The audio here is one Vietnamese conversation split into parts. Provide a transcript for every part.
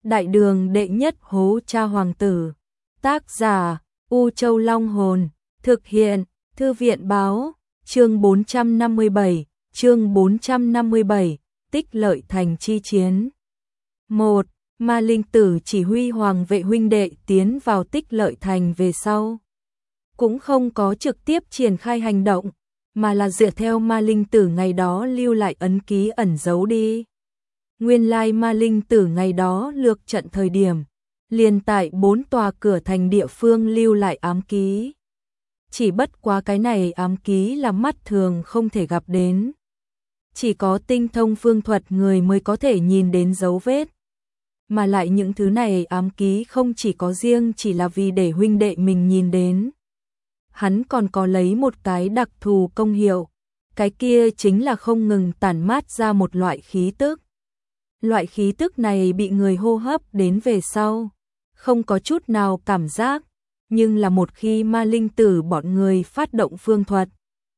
Đại đường đệ nhất hố cha hoàng tử. Tác giả U Châu Long Hồn. Thực hiện Thư viện Báo. Chương 457. Tích Lợi Thành chi chiến. 1. Ma Linh Tử chỉ huy hoàng vệ huynh đệ tiến vào Tích Lợi Thành về sau. Cũng không có trực tiếp triển khai hành động, mà là dựa theo Ma Linh Tử ngày đó lưu lại ấn ký ẩn giấu đi. Nguyên lai Ma Linh Tử ngày đó lược trận thời điểm, liền tại 4 tòa cửa thành địa phương lưu lại ám ký. Chỉ bất quá cái này ám ký là mắt thường không thể gặp đến. Chỉ có tinh thông phương thuật người mới có thể nhìn đến dấu vết. Mà lại những thứ này ám ký không chỉ có riêng chỉ là vì để huynh đệ mình nhìn đến. Hắn còn có lấy một cái đặc thù công hiệu. Cái kia chính là không ngừng tản mát ra một loại khí tức. Loại khí tức này bị người hô hấp đến về sau, không có chút nào cảm giác, nhưng là một khi Ma Linh Tử bọn người phát động phương thuật,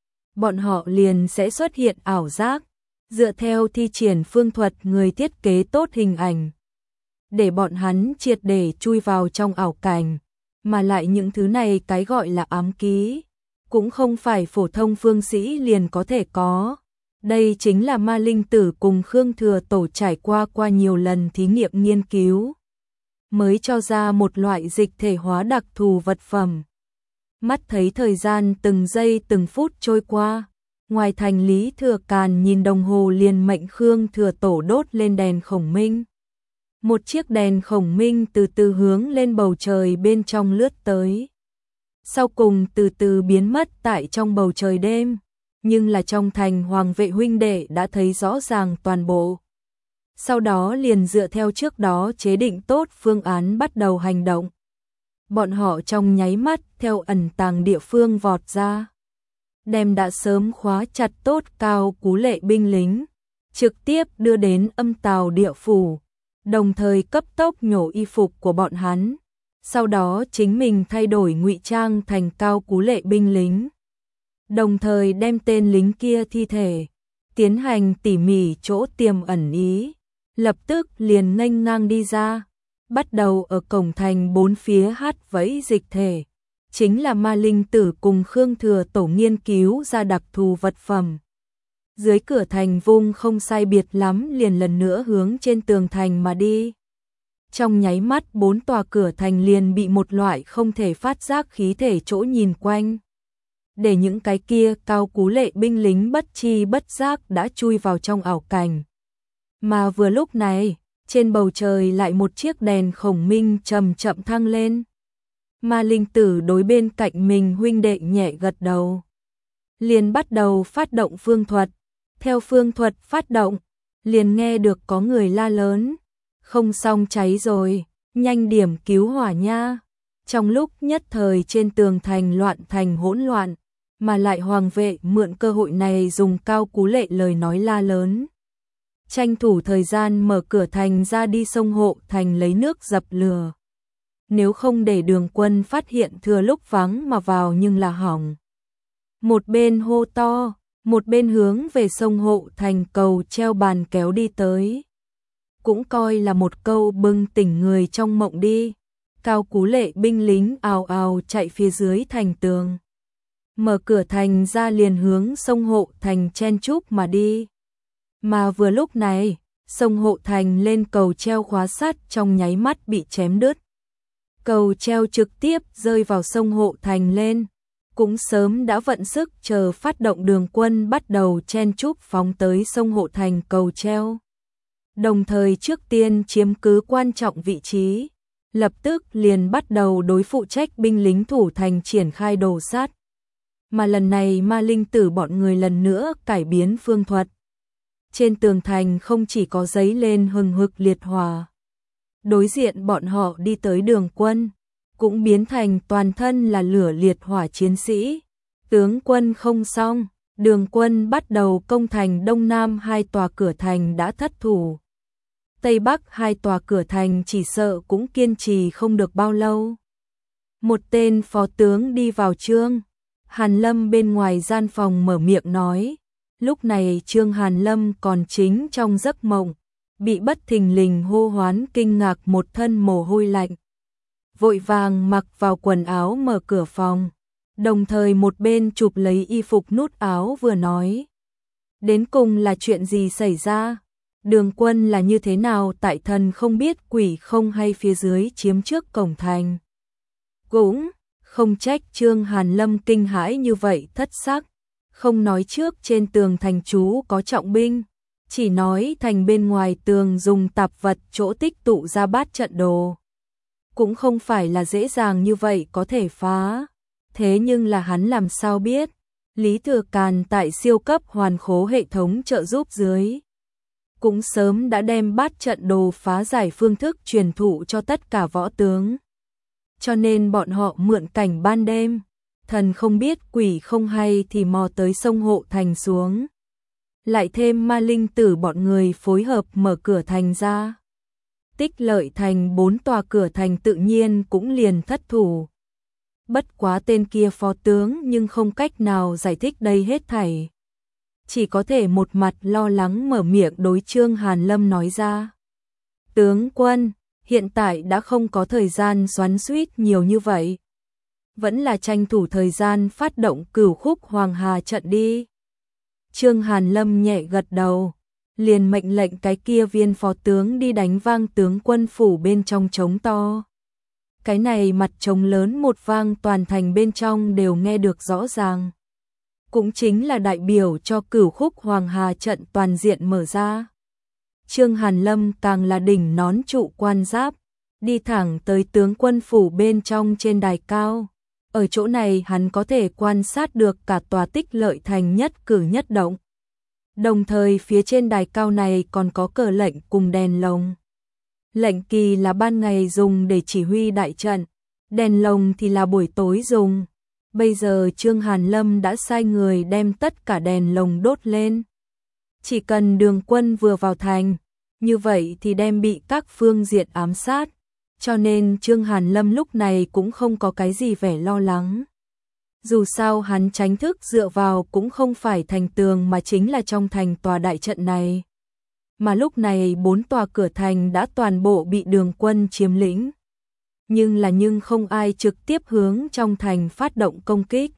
bọn họ liền sẽ xuất hiện ảo giác, dựa theo thi triển phương thuật người thiết kế tốt hình ảnh, để bọn hắn triệt để chui vào trong ảo cảnh, mà lại những thứ này cái gọi là ám ký, cũng không phải phổ thông phương sĩ liền có thể có. Đây chính là Ma Linh Tử cùng Khương Thừa Tổ trải qua nhiều lần thí nghiệm nghiên cứu, mới cho ra một loại dịch thể hóa đặc thù vật phẩm. Mắt thấy thời gian từng giây từng phút trôi qua, ngoài thành Lý Thừa Càn nhìn đồng hồ liền mệnh Khương Thừa Tổ đốt lên đèn khổng minh. Một chiếc đèn khổng minh từ từ hướng lên bầu trời bên trong lướt tới. Sau cùng từ từ biến mất tại trong bầu trời đêm. Nhưng là trong thành hoàng vệ huynh đệ đã thấy rõ ràng toàn bộ. Sau đó liền dựa theo trước đó chế định tốt phương án bắt đầu hành động. Bọn họ trong nháy mắt theo ẩn tàng địa phương vọt ra. Đem đã sớm khóa chặt tốt Cao Cú Lệ binh lính, trực tiếp đưa đến Âm Tào địa phủ, đồng thời cấp tốc nhổ y phục của bọn hắn. Sau đó chính mình thay đổi ngụy trang thành Cao Cú Lệ binh lính. Đồng thời đem tên lính kia thi thể, tiến hành tỉ mỉ chỗ tiềm ẩn ý, lập tức liền nghênh ngang đi ra, bắt đầu ở cổng thành bốn phía hát vẫy dịch thể, chính là Ma Linh Tử cùng Khương Thừa Tổ nghiên cứu ra đặc thù vật phẩm. Dưới cửa thành vung không sai biệt lắm liền lần nữa hướng trên tường thành mà đi. Trong nháy mắt 4 tòa cửa thành liền bị một loại không thể phát giác khí thể chỗ nhìn quanh. Để những cái kia Cao Cú Lệ binh lính bất chi bất giác đã chui vào trong ảo cảnh. Mà vừa lúc này, trên bầu trời lại một chiếc đèn khổng minh chậm chậm thăng lên. Ma Linh Tử đối bên cạnh mình huynh đệ nhẹ gật đầu. Liền bắt đầu phát động phương thuật. Theo phương thuật phát động, liền nghe được có người la lớn. Không xong cháy rồi, nhanh điểm cứu hỏa nha. Trong lúc nhất thời trên tường thành loạn thành hỗn loạn. Mà lại hoàng vệ mượn cơ hội này dùng Cao Cú Lệ lời nói la lớn. Tranh thủ thời gian mở cửa thành ra đi sông Hộ Thành lấy nước dập lửa. Nếu không để đường quân phát hiện thừa lúc vắng mà vào nhưng là hỏng. Một bên hô to, một bên hướng về sông Hộ Thành cầu treo bàn kéo đi tới. Cũng coi là một câu bừng tỉnh người trong mộng đi. Cao Cú Lệ binh lính ào ào chạy phía dưới thành tường. Mở cửa thành ra liền hướng sông Hộ Thành chen chúc mà đi. Mà vừa lúc này, sông Hộ Thành lên cầu treo khóa sắt trong nháy mắt bị chém đứt. Cầu treo trực tiếp rơi vào sông Hộ Thành lên. Cũng sớm đã vận sức chờ phát động đường quân bắt đầu chen chúc phóng tới sông Hộ Thành cầu treo. Đồng thời trước tiên chiếm cứ quan trọng vị trí. Lập tức liền bắt đầu đối phụ trách binh lính thủ thành triển khai đồ sát. Mà lần này Ma Linh Tử bọn người lần nữa cải biến phương thuật. Trên tường thành không chỉ có giấy lên hừng hực liệt hỏa. Đối diện bọn họ đi tới đường quân, cũng biến thành toàn thân là lửa liệt hỏa chiến sĩ. Tướng quân không xong, đường quân bắt đầu công thành Đông Nam 2 tòa cửa thành đã thất thủ. Tây Bắc 2 tòa cửa thành chỉ sợ cũng kiên trì không được bao lâu. Một tên phó tướng đi vào trương. Hàn Lâm bên ngoài gian phòng mở miệng nói. Lúc này Trương Hàn Lâm còn chính trong giấc mộng. bị bất thình lình hô hoán kinh ngạc một thân mồ hôi lạnh. Vội vàng mặc vào quần áo mở cửa phòng, đồng thời một bên chụp lấy y phục nút áo vừa nói. Đến cùng là chuyện gì xảy ra? Đường Quân là như thế nào, tại thần không biết quỷ không hay phía dưới chiếm trước cổng thành. Cũng không trách Trương Hàn Lâm kinh hãi như vậy thất sắc, không nói trước trên tường thành chú có trọng binh, chỉ nói thành bên ngoài tường dùng tạp vật chỗ tích tụ ra bát trận đồ. Cũng không phải là dễ dàng như vậy có thể phá. Thế nhưng là hắn làm sao biết, Lý Thừa Càn tại siêu cấp hoàn khố hệ thống trợ giúp dưới, cũng sớm đã đem bát trận đồ phá giải phương thức truyền thụ cho tất cả võ tướng. Cho nên bọn họ mượn cảnh ban đêm, thần không biết quỷ không hay thì mò tới sông Hộ Thành xuống. Lại thêm Ma Linh Tử bọn người phối hợp mở cửa thành ra. Tích Lợi Thành 4 tòa cửa thành tự nhiên cũng liền thất thủ. Bất quá tên kia phó tướng nhưng không cách nào giải thích đây hết thảy. Chỉ có thể một mặt lo lắng mở miệng đối Trương Hàn Lâm nói ra. Tướng quân, hiện tại đã không có thời gian xoắn xuýt nhiều như vậy. Vẫn là tranh thủ thời gian phát động Cửu Khúc Hoàng Hà trận đi. Trương Hàn Lâm nhẹ gật đầu, liền mệnh lệnh cái kia viên phó tướng đi đánh vang tướng quân phủ bên trong trống to. Cái này mặt trống lớn một vang toàn thành bên trong đều nghe được rõ ràng. Cũng chính là đại biểu cho Cửu Khúc Hoàng Hà trận toàn diện mở ra. Trương Hàn Lâm càng là đỉnh nón trụ quan giáp, đi thẳng tới tướng quân phủ bên trong trên đài cao. Ở chỗ này hắn có thể quan sát được cả tòa Tích Lợi Thành nhất cử nhất động. Đồng thời phía trên đài cao này còn có cờ lệnh cùng đèn lồng. Lệnh kỳ là ban ngày dùng để chỉ huy đại trận, đèn lồng thì là buổi tối dùng. Bây giờ Trương Hàn Lâm đã sai người đem tất cả đèn lồng đốt lên. Chỉ cần Đường Quân vừa vào thành, như vậy thì đem bị các phương diện ám sát. Cho nên Trương Hàn Lâm lúc này cũng không có cái gì vẻ lo lắng. Dù sao hắn tránh thức dựa vào cũng không phải thành tường mà chính là trong thành tòa đại trận này. Mà lúc này 4 tòa cửa thành đã toàn bộ bị Đường Quân chiếm lĩnh. Nhưng không ai trực tiếp hướng trong thành phát động công kích.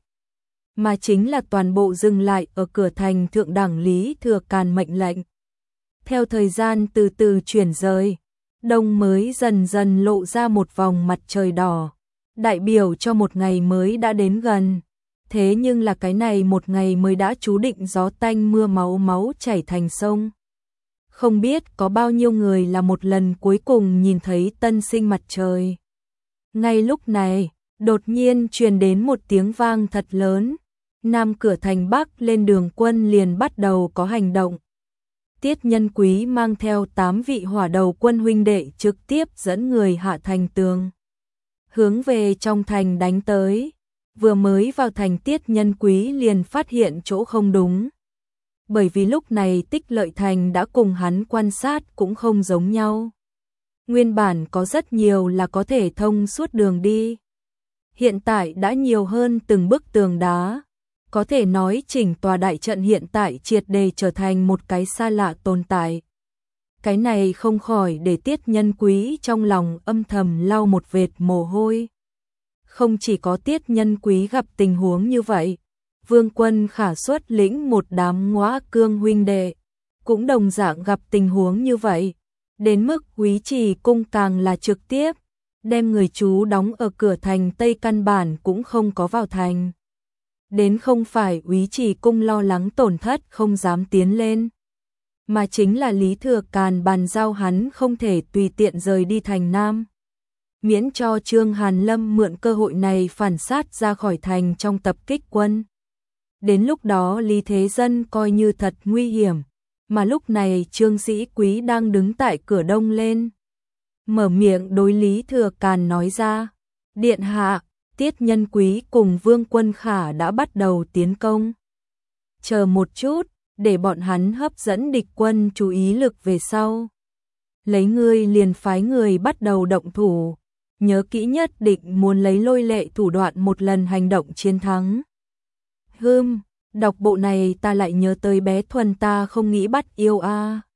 Mà chính là toàn bộ dừng lại ở cửa thành thượng đẳng Lý Thừa Càn mệnh lệnh. Theo thời gian từ từ chuyển rời, đông mới dần dần lộ ra một vòng mặt trời đỏ, đại biểu cho một ngày mới đã đến gần. Thế nhưng là cái này một ngày mới đã chú định gió tanh mưa máu, máu chảy thành sông. Không biết có bao nhiêu người là một lần cuối cùng nhìn thấy tân sinh mặt trời. Ngay lúc này, đột nhiên truyền đến một tiếng vang thật lớn. Nam cửa thành Bắc lên Đường Quân liền bắt đầu có hành động. Tiết Nhân Quý mang theo 8 vị hỏa đầu quân huynh đệ trực tiếp dẫn người hạ thành tường, hướng về trong thành đánh tới. Vừa mới vào thành Tiết Nhân Quý liền phát hiện chỗ không đúng. Bởi vì lúc này Tích Lợi Thành đã cùng hắn quan sát cũng không giống nhau. Nguyên bản có rất nhiều là có thể thông suốt đường đi. Hiện tại đã nhiều hơn từng bức tường đá. Có thể nói chỉnh tòa đại trận hiện tại triệt để trở thành một cái xa lạ tồn tại. Cái này không khỏi để Tiết Nhân Quý trong lòng âm thầm lau một vệt mồ hôi. Không chỉ có Tiết Nhân Quý gặp tình huống như vậy, Vương Quân Khả xuất lĩnh một đám Ngõa Cương huynh đệ, cũng đồng dạng gặp tình huống như vậy. Đến mức Úy Trì Cung càng là trực tiếp, đem người chú đóng ở cửa thành Tây căn bản cũng không có vào thành. Đến không phải Úy Trì Cung lo lắng tổn thất không dám tiến lên, mà chính là Lý Thừa Càn bàn giao hắn không thể tùy tiện rời đi thành Nam, miễn cho Trương Hàn Lâm mượn cơ hội này phản sát ra khỏi thành trong tập kích quân. Đến lúc đó Lý Thế Dân coi như thật nguy hiểm, mà lúc này Trương Sĩ Quý đang đứng tại cửa đông lên. Mở miệng đối Lý Thừa Càn nói ra, Điện hạ, Tiết Nhân Quý cùng Vương Quân Khả đã bắt đầu tiến công. Chờ một chút, để bọn hắn hấp dẫn địch quân chú ý lực về sau. Lấy ngươi liền phái người bắt đầu động thủ. Nhớ kỹ nhất định muốn lấy lôi lệ thủ đoạn một lần hành động chiến thắng. Đọc bộ này ta lại nhớ tới bé Thuần ta không nghĩ bắt yêu a.